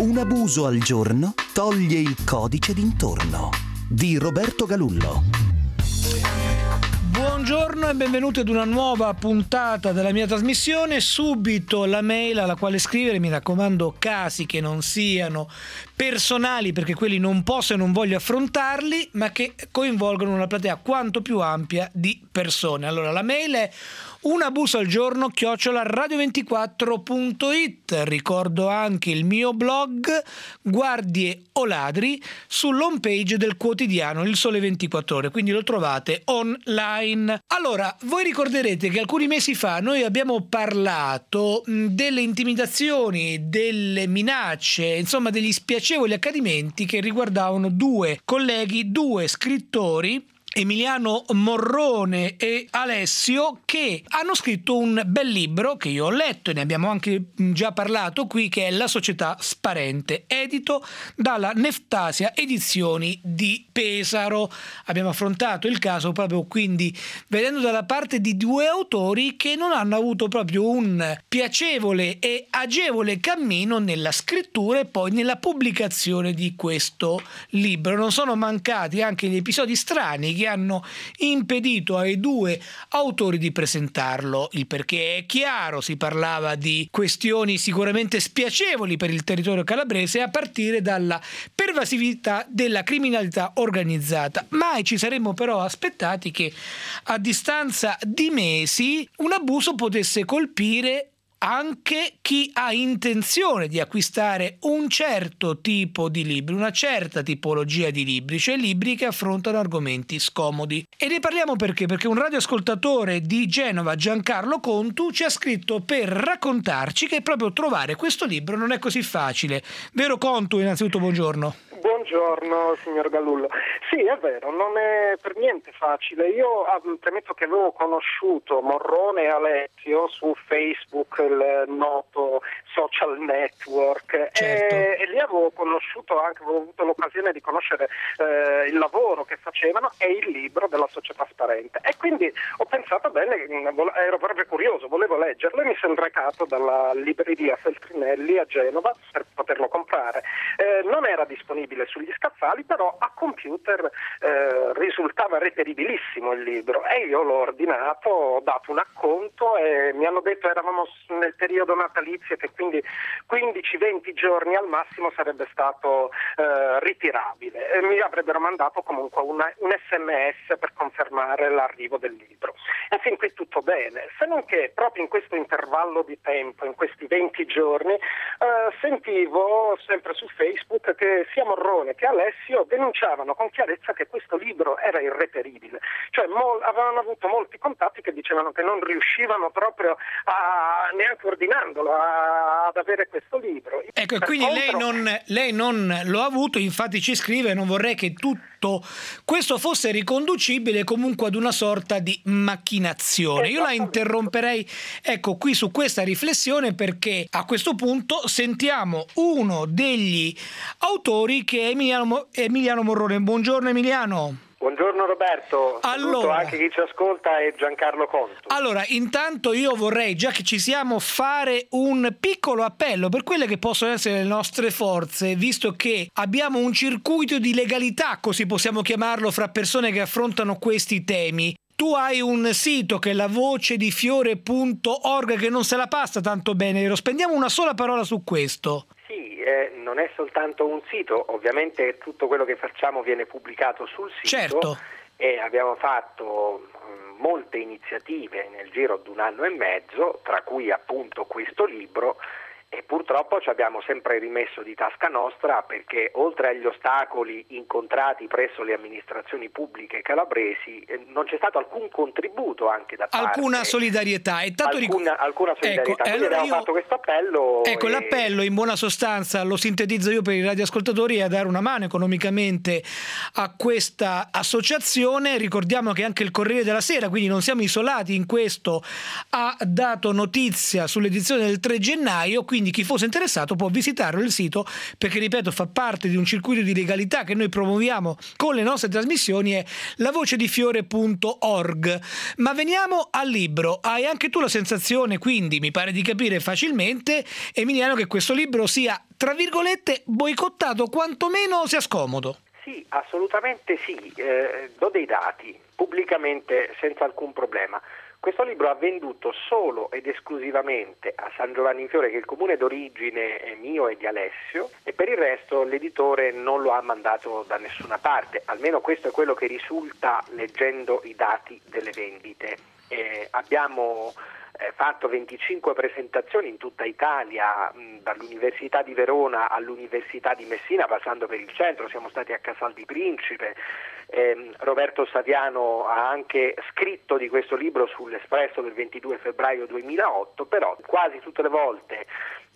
Un abuso al giorno toglie il codice d'intorno di Roberto Galullo. Buongiorno e benvenuti ad una nuova puntata della mia trasmissione. Subito la mail alla quale scrivere, mi raccomando, casi che non siano personali, perché quelli non posso e non voglio affrontarli, ma che coinvolgono una platea quanto più ampia di persone. Allora, la mail è unabusoalgiorno@radio24.it. Ricordo anche il mio blog Guardie o Ladri sull'home page del quotidiano Il Sole 24 Ore, quindi lo trovate online. Allora, voi ricorderete che alcuni mesi fa noi abbiamo parlato delle intimidazioni, delle minacce, insomma degli spiacevoli accadimenti che riguardavano due colleghi, due scrittori, Emiliano Morrone e Alessio, che hanno scritto un bel libro che io ho letto e ne abbiamo anche già parlato qui, che è La società sparente, edito dalla Neftasia Edizioni di Pesaro. Abbiamo affrontato il caso proprio quindi vedendo dalla parte di due autori che non hanno avuto proprio un piacevole e agevole cammino nella scrittura e poi nella pubblicazione di questo libro. Non sono mancati anche gli episodi strani che hanno impedito ai due autori di presentarlo. Il perché è chiaro, si parlava di questioni sicuramente spiacevoli per il territorio calabrese, a partire dalla pervasività della criminalità organizzata. Mai ci saremmo però aspettati che a distanza di mesi un abuso potesse colpire anche chi ha intenzione di acquistare un certo tipo di libri, una certa tipologia di libri, cioè libri che affrontano argomenti scomodi. E ne parliamo perché un radioascoltatore di Genova, Giancarlo Contu, ci ha scritto per raccontarci che proprio trovare questo libro non è così facile. Vero Contu? Innanzitutto buongiorno. Buongiorno signor Galullo. Sì, è vero, non è per niente facile. Io premetto che avevo conosciuto Morrone e Alessio su Facebook, il noto social network, certo. e lì avevo conosciuto anche, avevo avuto l'occasione di conoscere il lavoro che facevano e il libro della società sparente. E quindi ho pensato bene, ero proprio curioso, volevo leggerlo e mi sono recato dalla libreria Feltrinelli a Genova per poterlo comprare. Non era disponibile sugli scaffali, però a computer risultava reperibilissimo il libro e io l'ho ordinato, ho dato un acconto e mi hanno detto, eravamo nel periodo natalizio, che quindi 15-20 giorni al massimo sarebbe stato ritirabile e mi avrebbero mandato comunque un SMS per confermare l'arrivo del libro. E fin qui tutto bene, se non che proprio in questo intervallo di tempo, in questi 20 giorni, sentivo sempre su Facebook che sia Morrone che Alessio denunciavano con chiarezza che questo libro era irreperibile, cioè avevano avuto molti contatti che dicevano che non riuscivano proprio neanche ordinandolo ad avere questo libro. Ecco, e quindi lei non lo ha avuto, infatti ci scrive: non vorrei che tutto questo fosse riconducibile comunque ad una sorta di macchinazione. Io la interromperei, ecco, qui su questa riflessione, perché a questo punto sentiamo uno degli autori che è Emiliano Morrone. Buongiorno Emiliano. Buongiorno Roberto, saluto allora, anche chi ci ascolta e Giancarlo Contu. Allora, intanto io vorrei, già che ci siamo, fare un piccolo appello per quelle che possono essere le nostre forze, visto che abbiamo un circuito di legalità, così possiamo chiamarlo, fra persone che affrontano questi temi. Tu hai un sito che è lavocedifiore.org che non se la passa tanto bene, vero? Spendiamo una sola parola su questo. Sì, non è soltanto un sito, ovviamente tutto quello che facciamo viene pubblicato sul sito. Certo. E abbiamo fatto molte iniziative nel giro di 1 anno e mezzo, tra cui appunto questo libro, e purtroppo ci abbiamo sempre rimesso di tasca nostra, perché oltre agli ostacoli incontrati presso le amministrazioni pubbliche calabresi non c'è stato alcun contributo anche da parte, alcuna solidarietà, alcuna solidarietà. Ecco, quindi allora abbiamo fatto questo appello. Ecco, l'appello in buona sostanza, lo sintetizzo io per i radioascoltatori, è a dare una mano economicamente a questa associazione. Ricordiamo che anche il Corriere della Sera, quindi non siamo isolati in questo, ha dato notizia sull'edizione del 3 gennaio, quindi chi fosse interessato può visitare il sito, perché ripeto fa parte di un circuito di legalità che noi promuoviamo con le nostre trasmissioni, è lavocedifiore.org. Ma veniamo al libro. Hai anche tu la sensazione, quindi mi pare di capire facilmente, Emiliano, che questo libro sia tra virgolette, boicottato, quantomeno sia scomodo. Sì, assolutamente sì, do dei dati pubblicamente senza alcun problema. Questo libro ha venduto solo ed esclusivamente a San Giovanni in Fiore, che è il comune d'origine mio e di Alessio, e per il resto l'editore non lo ha mandato da nessuna parte, almeno questo è quello che risulta leggendo i dati delle vendite. Abbiamo fatto 25 presentazioni in tutta Italia, dall'Università di Verona all'Università di Messina, passando per il centro, siamo stati a Casal di Principe. Roberto Saviano ha anche scritto di questo libro sull'Espresso del 22 febbraio 2008, però quasi tutte le volte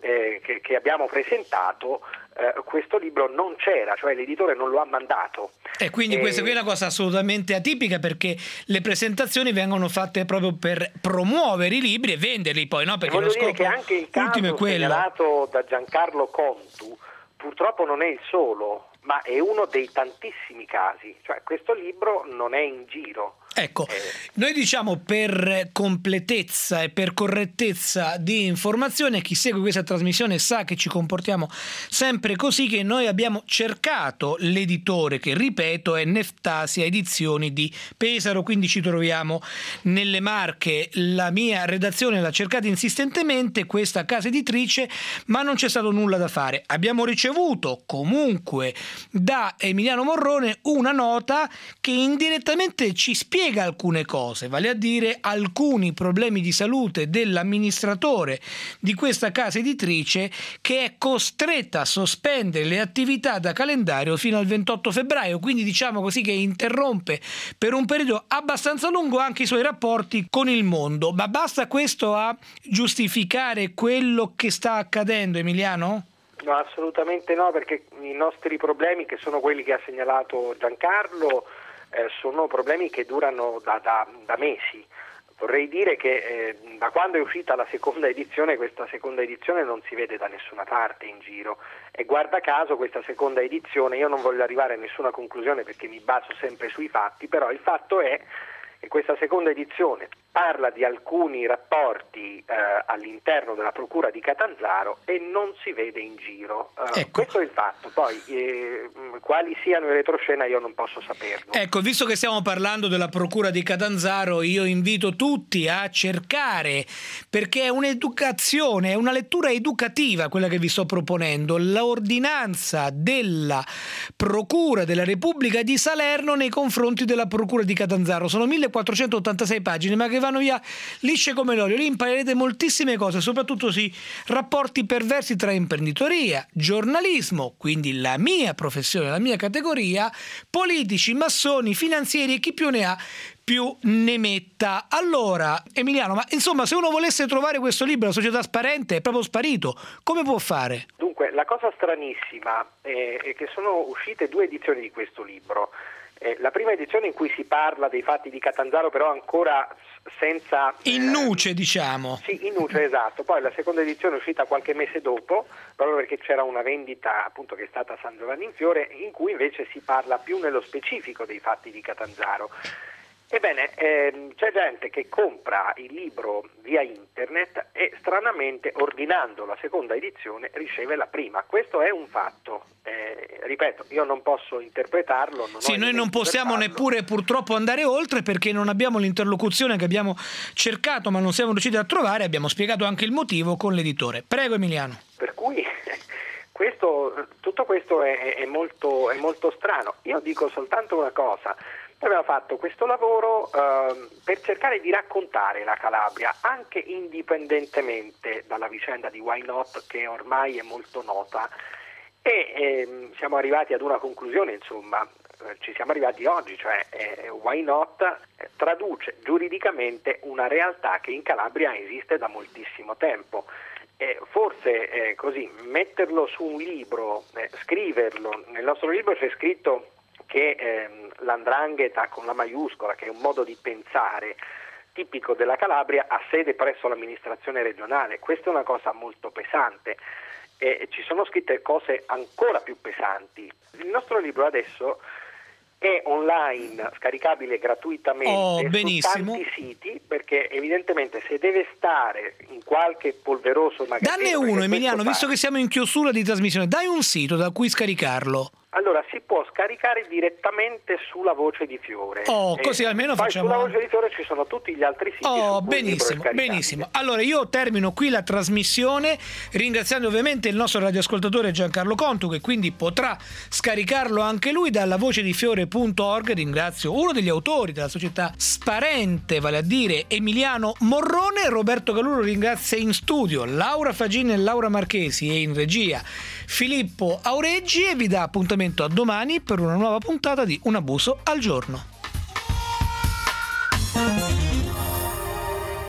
che abbiamo presentato questo libro non c'era, cioè l'editore non lo ha mandato. E quindi questa qui è una cosa assolutamente atipica, perché le presentazioni vengono fatte proprio per promuovere i libri e venderli poi, no? Perché voglio lo dire scopo che anche il ultimo è caso quello. segnalato da Giancarlo Contu purtroppo non è il solo, ma è uno dei tantissimi casi, cioè questo libro non è in giro. Ecco, noi diciamo per completezza e per correttezza di informazione, chi segue questa trasmissione sa che ci comportiamo sempre così, che noi abbiamo cercato l'editore, che ripeto è Neftasia Edizioni di Pesaro, quindi ci troviamo nelle Marche. La mia redazione l'ha cercata insistentemente questa casa editrice, ma non c'è stato nulla da fare. Abbiamo ricevuto comunque da Emiliano Morrone una nota che indirettamente ci spiega alcune cose, vale a dire alcuni problemi di salute dell'amministratore di questa casa editrice, che è costretta a sospendere le attività da calendario fino al 28 febbraio, quindi diciamo così che interrompe per un periodo abbastanza lungo anche i suoi rapporti con il mondo. Ma basta questo a giustificare quello che sta accadendo, Emiliano? No, assolutamente no, perché i nostri problemi, che sono quelli che ha segnalato Giancarlo, sono problemi che durano da mesi. Vorrei dire che da quando è uscita la seconda edizione, questa seconda edizione non si vede da nessuna parte in giro, e guarda caso questa seconda edizione, io non voglio arrivare a nessuna conclusione perché mi baso sempre sui fatti, però il fatto è che questa seconda edizione parla di alcuni rapporti all'interno della Procura di Catanzaro e non si vede in giro. Ecco. Questo è il fatto, poi quali siano in retroscena io non posso saperlo. Ecco, visto che stiamo parlando della Procura di Catanzaro, io invito tutti a cercare, perché è un'educazione, è una lettura educativa quella che vi sto proponendo, l'ordinanza della Procura della Repubblica di Salerno nei confronti della Procura di Catanzaro. Sono 1486 pagine, ma che vanno via lisce come l'olio. Lì imparerete moltissime cose, soprattutto sui rapporti perversi tra imprenditoria, giornalismo, quindi la mia professione, la mia categoria, politici, massoni, finanzieri e chi più ne ha più ne metta. Allora, Emiliano, ma insomma, se uno volesse trovare questo libro, La società sparente, è proprio sparito, come può fare? Dunque, la cosa stranissima è che sono uscite 2 edizioni di questo libro. La prima edizione in cui si parla dei fatti di Catanzaro, però ancora senza... In nuce, diciamo. Sì, in nuce, esatto. Poi la seconda edizione è uscita qualche mese dopo, proprio perché c'era una vendita appunto che è stata a San Giovanni in Fiore, in cui invece si parla più nello specifico dei fatti di Catanzaro. Ebbene, c'è gente che compra il libro via internet e stranamente, ordinando la seconda edizione, riceve la prima. Questo è un fatto. Ripeto, io non posso interpretarlo. Noi non possiamo neppure purtroppo andare oltre, perché non abbiamo l'interlocuzione che abbiamo cercato ma non siamo riusciti a trovare. Abbiamo spiegato anche il motivo con l'editore. Prego, Emiliano. Per cui tutto questo è molto strano. Io dico soltanto una cosa. Noi abbiamo fatto questo lavoro per cercare di raccontare la Calabria, anche indipendentemente dalla vicenda di Why Not, che ormai è molto nota, e siamo arrivati ad una conclusione, insomma, ci siamo arrivati oggi, cioè Why Not traduce giuridicamente una realtà che in Calabria esiste da moltissimo tempo. Forse così, metterlo su un libro, scriverlo, nel nostro libro c'è scritto che l''ndrangheta con la maiuscola, che è un modo di pensare tipico della Calabria, ha sede presso l'amministrazione regionale. Questa è una cosa molto pesante. Ci sono scritte cose ancora più pesanti. Il nostro libro adesso è online, scaricabile gratuitamente su tanti siti, perché evidentemente se deve stare in qualche polveroso magazzino... Danne uno, Emiliano, visto che siamo in chiusura di trasmissione, dai un sito da cui scaricarlo. Allora, si può scaricare direttamente sulla Voce di Fiore. Così almeno facciamo... Sulla Voce di Fiore ci sono tutti gli altri siti. Benissimo. Allora, io termino qui la trasmissione, ringraziando ovviamente il nostro radioascoltatore Giancarlo Contu, che quindi potrà scaricarlo anche lui dalla vocedifiore.org. Ringrazio uno degli autori della società Sparente, vale a dire Emiliano Morrone. Roberto Galullo ringrazia in studio Laura Fagin e Laura Marchesi, e in regia Filippo Aureggi, e vi dà appuntamento a domani per una nuova puntata di Un abuso al giorno.